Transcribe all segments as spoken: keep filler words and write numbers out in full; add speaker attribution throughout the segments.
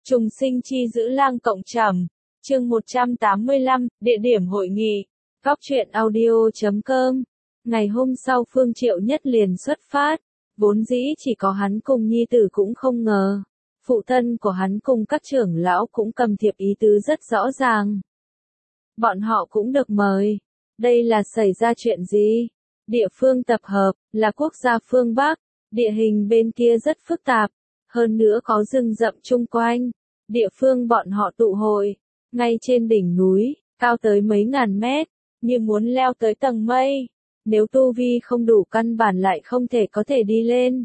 Speaker 1: Trùng sinh chi giữ lang cộng trầm. Chương một trăm tám mươi lăm, địa điểm hội nghị. Góc truyện audio chấm com. Ngày hôm sau Phương Triệu Nhất liền xuất phát. Vốn dĩ chỉ có hắn cùng nhi tử cũng không ngờ. Phụ thân của hắn cùng các trưởng lão cũng cầm thiệp ý tứ rất rõ ràng. Bọn họ cũng được mời. Đây là xảy ra chuyện gì? Địa phương tập hợp, là quốc gia phương Bắc. Địa hình bên kia rất phức tạp. Hơn nữa có rừng rậm chung quanh. Địa phương bọn họ tụ hội. Ngay trên đỉnh núi, cao tới mấy ngàn mét. Như muốn leo tới tầng mây. Nếu tu vi không đủ căn bản lại không thể có thể đi lên.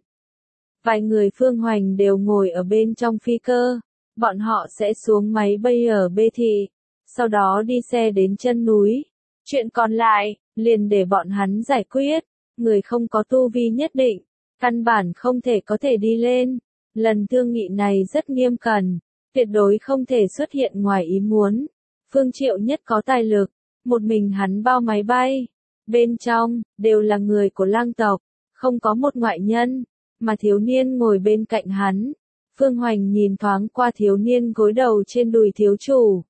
Speaker 1: Vài người Phương Hoành đều ngồi ở bên trong phi cơ. Bọn họ sẽ xuống máy bay ở Bê Thị. Sau đó đi xe đến chân núi. Chuyện còn lại, liền để bọn hắn giải quyết. Người không có tu vi nhất định. Căn bản không thể có thể đi lên. Lần thương nghị này rất nghiêm cẩn. Tuyệt đối không thể xuất hiện ngoài ý muốn. Phương Triệu Nhất có tài lực. Một mình hắn bao máy bay. Bên trong, đều là người của lang tộc. Không có một ngoại nhân. Mà thiếu niên ngồi bên cạnh hắn. Phương Hoành nhìn thoáng qua thiếu niên gối đầu trên đùi thiếu chủ.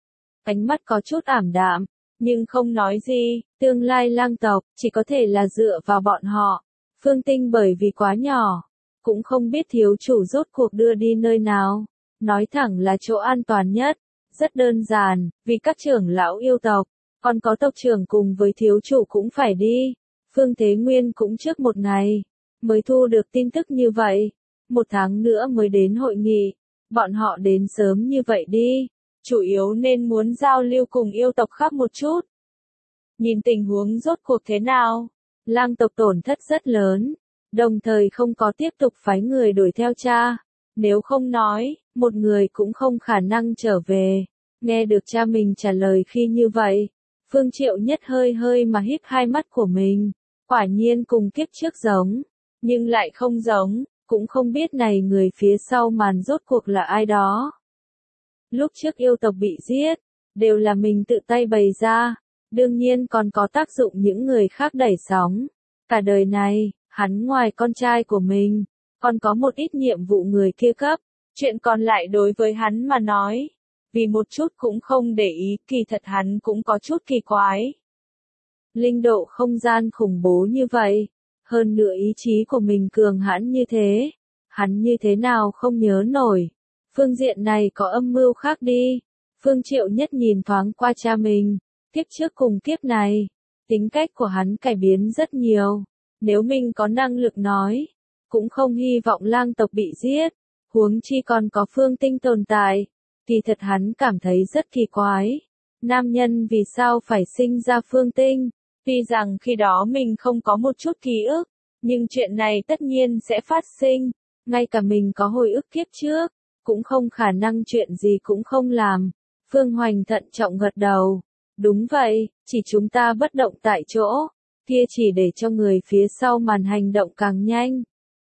Speaker 1: Ánh mắt có chút ảm đạm. Nhưng không nói gì. Tương lai lang tộc, chỉ có thể là dựa vào bọn họ. Phương Tinh bởi vì quá nhỏ. Cũng không biết thiếu chủ rốt cuộc đưa đi nơi nào. Nói thẳng là chỗ an toàn nhất. Rất đơn giản, vì các trưởng lão yêu tộc. Còn có tộc trưởng cùng với thiếu chủ cũng phải đi. Phương Thế Nguyên cũng trước một ngày. Mới thu được tin tức như vậy. Một tháng nữa mới đến hội nghị. Bọn họ đến sớm như vậy đi. Chủ yếu nên muốn giao lưu cùng yêu tộc khác một chút. Nhìn tình huống rốt cuộc thế nào. Lang tộc tổn thất rất lớn. Đồng thời không có tiếp tục phái người đuổi theo cha. Nếu không nói, một người cũng không khả năng trở về. Nghe được cha mình trả lời khi như vậy. Phương Triệu Nhất hơi hơi mà híp hai mắt của mình. Quả nhiên cùng kiếp trước giống. Nhưng lại không giống. Cũng không biết này người phía sau màn rốt cuộc là ai đó. Lúc trước yêu tộc bị giết. Đều là mình tự tay bày ra. Đương nhiên còn có tác dụng những người khác đẩy sóng. Cả đời này, hắn ngoài con trai của mình. Còn có một ít nhiệm vụ người kia cấp. Chuyện còn lại đối với hắn mà nói. Vì một chút cũng không để ý, kỳ thật hắn cũng có chút kỳ quái. Linh độ không gian khủng bố như vậy. Hơn nữa ý chí của mình cường hãn như thế. Hắn như thế nào không nhớ nổi. Phương diện này có âm mưu khác đi. Phương Triệu Nhất nhìn thoáng qua cha mình. Kiếp trước cùng kiếp này. Tính cách của hắn cải biến rất nhiều. Nếu mình có năng lực nói. Cũng không hy vọng lang tộc bị giết. Huống chi còn có Phương Tinh tồn tại. Kỳ thật hắn cảm thấy rất kỳ quái. Nam nhân vì sao phải sinh ra Phương Tinh? Tuy rằng khi đó mình không có một chút ký ức. Nhưng chuyện này tất nhiên sẽ phát sinh. Ngay cả mình có hồi ức kiếp trước. Cũng không khả năng chuyện gì cũng không làm. Phương Hoành thận trọng gật đầu. Đúng vậy, chỉ chúng ta bất động tại chỗ. Kia chỉ để cho người phía sau màn hành động càng nhanh.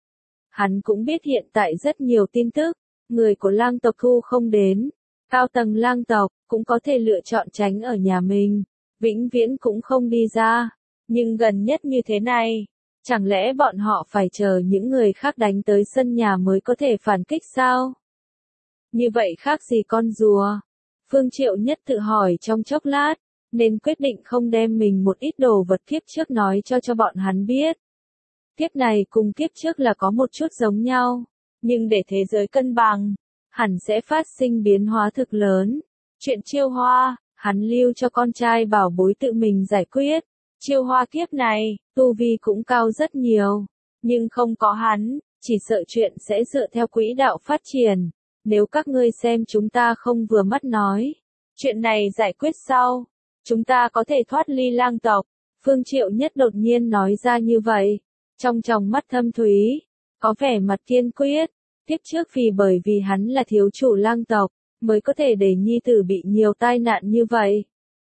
Speaker 1: Hắn cũng biết hiện tại rất nhiều tin tức. Người của lang tộc thu không đến. Cao tầng lang tộc cũng có thể lựa chọn tránh ở nhà mình. Vĩnh viễn cũng không đi ra. Nhưng gần nhất như thế này. Chẳng lẽ bọn họ phải chờ những người khác đánh tới sân nhà mới có thể phản kích sao? Như vậy khác gì con rùa? Phương Triệu Nhất tự hỏi trong chốc lát. Nên quyết định không đem mình một ít đồ vật kiếp trước nói cho cho bọn hắn biết. Kiếp này cùng kiếp trước là có một chút giống nhau. Nhưng để thế giới cân bằng. Hẳn sẽ phát sinh biến hóa thực lớn. Chuyện Chiêu Hoa, hắn lưu cho con trai bảo bối tự mình giải quyết. Chiêu Hoa kiếp này, tu vi cũng cao rất nhiều. Nhưng không có hắn, chỉ sợ chuyện sẽ dựa theo quỹ đạo phát triển. Nếu các ngươi xem chúng ta không vừa mắt nói. Chuyện này giải quyết sau. Chúng ta có thể thoát ly lang tộc. Phương Triệu Nhất đột nhiên nói ra như vậy. Trong tròng mắt thâm thúy. Có vẻ mặt kiên quyết. Tiếp trước vì bởi vì hắn là thiếu chủ lang tộc. Mới có thể để nhi tử bị nhiều tai nạn như vậy.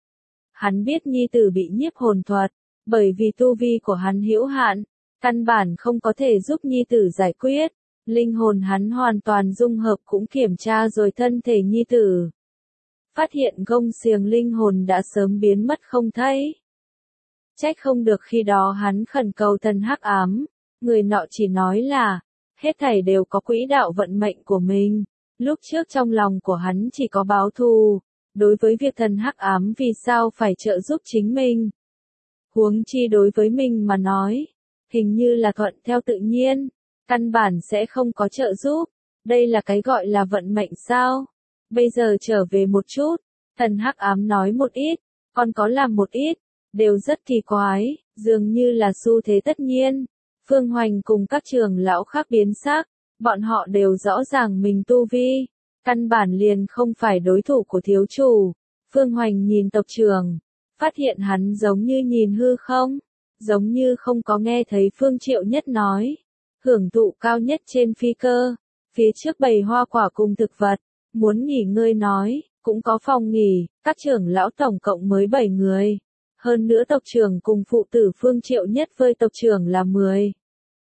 Speaker 1: Hắn biết nhi tử bị nhiếp hồn thuật. Bởi vì tu vi của hắn hữu hạn. Căn bản không có thể giúp nhi tử giải quyết. Linh hồn hắn hoàn toàn dung hợp cũng kiểm tra rồi thân thể nhi tử. Phát hiện gông xiềng linh hồn đã sớm biến mất không thấy. Trách không được khi đó hắn khẩn cầu thần hắc ám. Người nọ chỉ nói là, hết thảy đều có quỹ đạo vận mệnh của mình. Lúc trước trong lòng của hắn chỉ có báo thù, đối với việc thần hắc ám vì sao phải trợ giúp chính mình. Huống chi đối với mình mà nói, hình như là thuận theo tự nhiên, căn bản sẽ không có trợ giúp, đây là cái gọi là vận mệnh sao. Bây giờ trở về một chút, thần hắc ám nói một ít, còn có làm một ít, đều rất kỳ quái, dường như là xu thế tất nhiên. Phương Hoành cùng các trưởng lão khác biến sắc, bọn họ đều rõ ràng mình tu vi, căn bản liền không phải đối thủ của thiếu chủ. Phương Hoành nhìn tộc trưởng, phát hiện hắn giống như nhìn hư không, giống như không có nghe thấy Phương Triệu Nhất nói. Hưởng thụ cao nhất trên phi cơ, phía trước bầy hoa quả cùng thực vật, muốn nghỉ ngơi nói, cũng có phòng nghỉ, các trưởng lão tổng cộng mới bảy người. Hơn nữa tộc trưởng cùng phụ tử Phương Triệu Nhất với tộc trưởng là mười.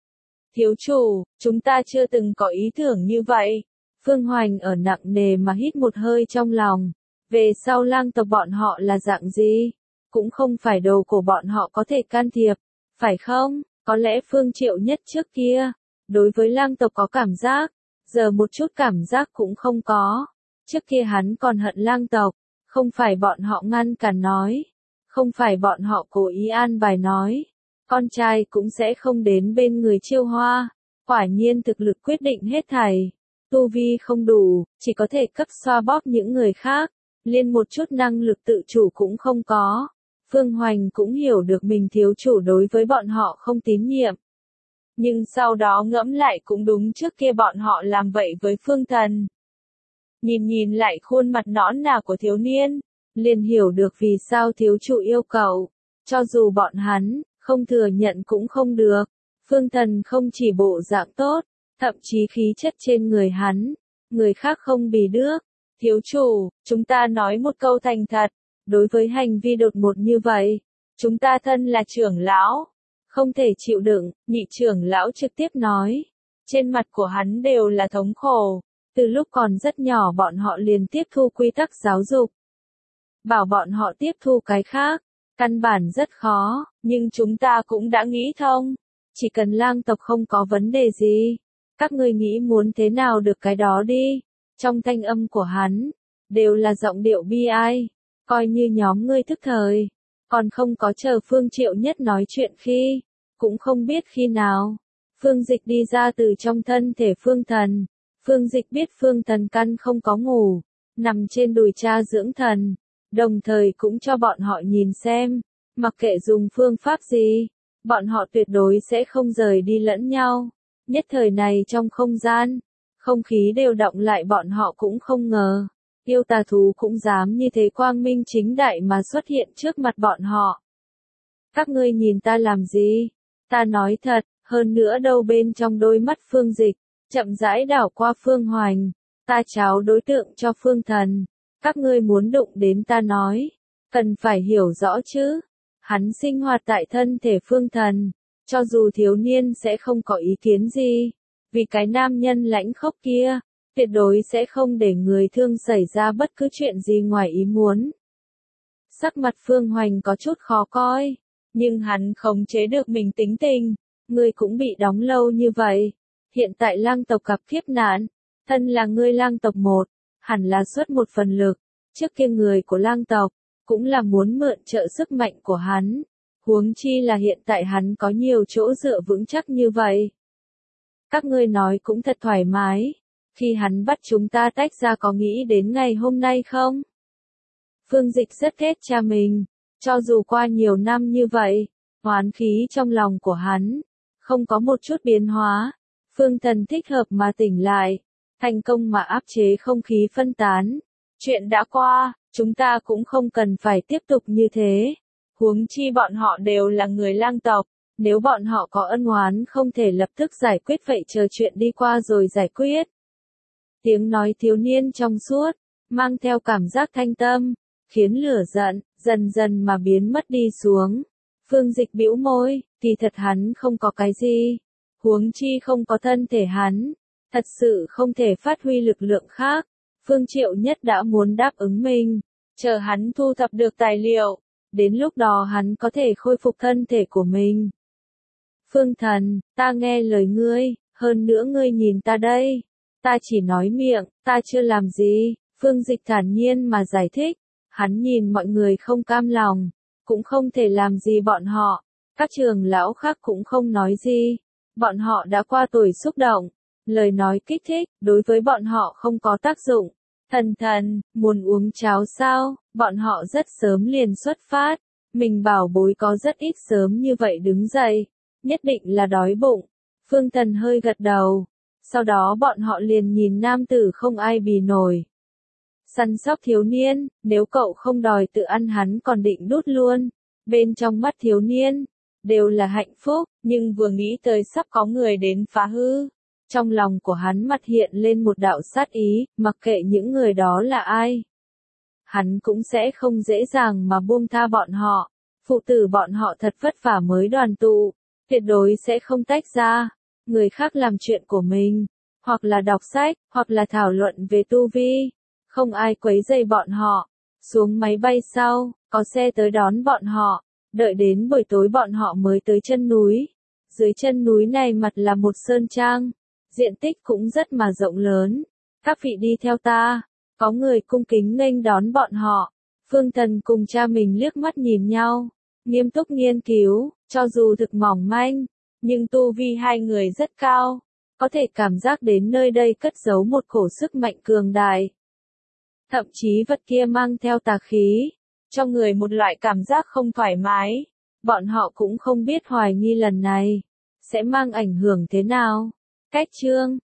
Speaker 1: Thiếu chủ, chúng ta chưa từng có ý tưởng như vậy. Phương Hoành ở nặng nề mà hít một hơi trong lòng. Về sau lang tộc bọn họ là dạng gì? Cũng không phải đồ của bọn họ có thể can thiệp, phải không? Có lẽ Phương Triệu Nhất trước kia, đối với lang tộc có cảm giác, giờ một chút cảm giác cũng không có. Trước kia hắn còn hận lang tộc, không phải bọn họ ngăn cản nói, không phải bọn họ cố ý an bài nói, con trai cũng sẽ không đến bên người Chiêu Hoa. Quả nhiên thực lực quyết định hết thảy, tu vi không đủ, chỉ có thể cấp xoa bóp những người khác, liên một chút năng lực tự chủ cũng không có. Phương Hoành cũng hiểu được mình thiếu chủ đối với bọn họ không tín nhiệm. Nhưng sau đó ngẫm lại cũng đúng, trước kia bọn họ làm vậy với Phương Thần. Nhìn nhìn lại khuôn mặt nõn nà của thiếu niên, liền hiểu được vì sao thiếu chủ yêu cầu. Cho dù bọn hắn, không thừa nhận cũng không được. Phương Thần không chỉ bộ dạng tốt, thậm chí khí chất trên người hắn, người khác không bì đước. Thiếu chủ, chúng ta nói một câu thành thật, đối với hành vi đột ngột như vậy, chúng ta thân là trưởng lão, không thể chịu đựng. Nhị trưởng lão trực tiếp nói, trên mặt của hắn đều là thống khổ, từ lúc còn rất nhỏ bọn họ liền tiếp thu quy tắc giáo dục. Bảo bọn họ tiếp thu cái khác, căn bản rất khó, nhưng chúng ta cũng đã nghĩ thông, chỉ cần lang tộc không có vấn đề gì, các ngươi nghĩ muốn thế nào được cái đó đi. Trong thanh âm của hắn, đều là giọng điệu bi ai, coi như nhóm ngươi thức thời, còn không có chờ Phương Triệu Nhất nói chuyện khi, cũng không biết khi nào, Phương Dịch đi ra từ trong thân thể Phương Thần. Phương Dịch biết Phương Thần căn không có ngủ, nằm trên đùi cha dưỡng thần, đồng thời cũng cho bọn họ nhìn xem, mặc kệ dùng phương pháp gì, bọn họ tuyệt đối sẽ không rời đi lẫn nhau. Nhất thời này trong không gian, không khí đều động lại, bọn họ cũng không ngờ, yêu tà thú cũng dám như thế quang minh chính đại mà xuất hiện trước mặt bọn họ. Các ngươi nhìn ta làm gì? Ta nói thật, hơn nữa đâu bên trong đôi mắt Phương Dịch, chậm rãi đảo qua Phương Hoành, ta tráo đối tượng cho Phương Thần, các ngươi muốn đụng đến ta nói, cần phải hiểu rõ chứ. Hắn sinh hoạt tại thân thể Phương Thần, cho dù thiếu niên sẽ không có ý kiến gì, vì cái nam nhân lãnh khốc kia, tuyệt đối sẽ không để người thương xảy ra bất cứ chuyện gì ngoài ý muốn. Sắc mặt Phương Hoành có chút khó coi, nhưng hắn khống chế được mình tính tình, ngươi cũng bị đóng lâu như vậy. Hiện tại lang tộc gặp kiếp nạn, thân là ngươi lang tộc một, hẳn là xuất một phần lực, trước kia người của lang tộc, cũng là muốn mượn trợ sức mạnh của hắn, huống chi là hiện tại hắn có nhiều chỗ dựa vững chắc như vậy. Các ngươi nói cũng thật thoải mái, khi hắn bắt chúng ta tách ra có nghĩ đến ngày hôm nay không? Phương Dịch rất ghét cha mình, cho dù qua nhiều năm như vậy, oán khí trong lòng của hắn, không có một chút biến hóa. Phương Thần thích hợp mà tỉnh lại, thành công mà áp chế không khí phân tán. Chuyện đã qua, chúng ta cũng không cần phải tiếp tục như thế. Huống chi bọn họ đều là người lang tộc, nếu bọn họ có ân oán không thể lập tức giải quyết vậy chờ chuyện đi qua rồi giải quyết. Tiếng nói thiếu niên trong suốt, mang theo cảm giác thanh tâm, khiến lửa giận, dần dần mà biến mất đi xuống. Phương Dịch bĩu môi, kỳ thật hắn không có cái gì. Huống chi không có thân thể hắn, thật sự không thể phát huy lực lượng khác. Phương Triệu Nhất đã muốn đáp ứng mình, chờ hắn thu thập được tài liệu, đến lúc đó hắn có thể khôi phục thân thể của mình. Phương Thần, ta nghe lời ngươi, hơn nữa ngươi nhìn ta đây, Ta chỉ nói miệng, ta chưa làm gì, Phương Dịch thản nhiên mà giải thích. Hắn nhìn mọi người không cam lòng, cũng không thể làm gì bọn họ. Các trưởng lão khác cũng không nói gì. Bọn họ đã qua tuổi xúc động. Lời nói kích thích, đối với bọn họ không có tác dụng. Thần thần, muốn uống cháo sao? Bọn họ rất sớm liền xuất phát. Mình bảo bối có rất ít sớm như vậy đứng dậy. Nhất định là đói bụng. Phương Thần hơi gật đầu. Sau đó bọn họ liền nhìn nam tử không ai bì nổi. Săn sóc thiếu niên, nếu cậu không đòi tự ăn hắn còn định đút luôn. Bên trong mắt thiếu niên, đều là hạnh phúc, nhưng vừa nghĩ tới sắp có người đến phá hư. Trong lòng của hắn mặt hiện lên một đạo sát ý, mặc kệ những người đó là ai. Hắn cũng sẽ không dễ dàng mà buông tha bọn họ. Phụ tử bọn họ thật vất vả mới đoàn tụ, tuyệt đối sẽ không tách ra. Người khác làm chuyện của mình, hoặc là đọc sách, hoặc là thảo luận về tu vi. Không ai quấy rầy bọn họ. Xuống máy bay sau, có xe tới đón bọn họ. Đợi đến buổi tối bọn họ mới tới chân núi. Dưới chân núi này mặt là một sơn trang. Diện tích cũng rất mà rộng lớn. Các vị đi theo ta. Có người cung kính nghênh đón bọn họ. Phương Thần cùng cha mình liếc mắt nhìn nhau. Nghiêm túc nghiên cứu, cho dù thực mỏng manh. Nhưng tu vi hai người rất cao. Có thể cảm giác đến nơi đây cất giấu một cổ sức mạnh cường đại. Thậm chí vật kia mang theo tà khí. Cho người một loại cảm giác không thoải mái. Bọn họ cũng không biết hoài nghi lần này sẽ mang ảnh hưởng thế nào. Cách chương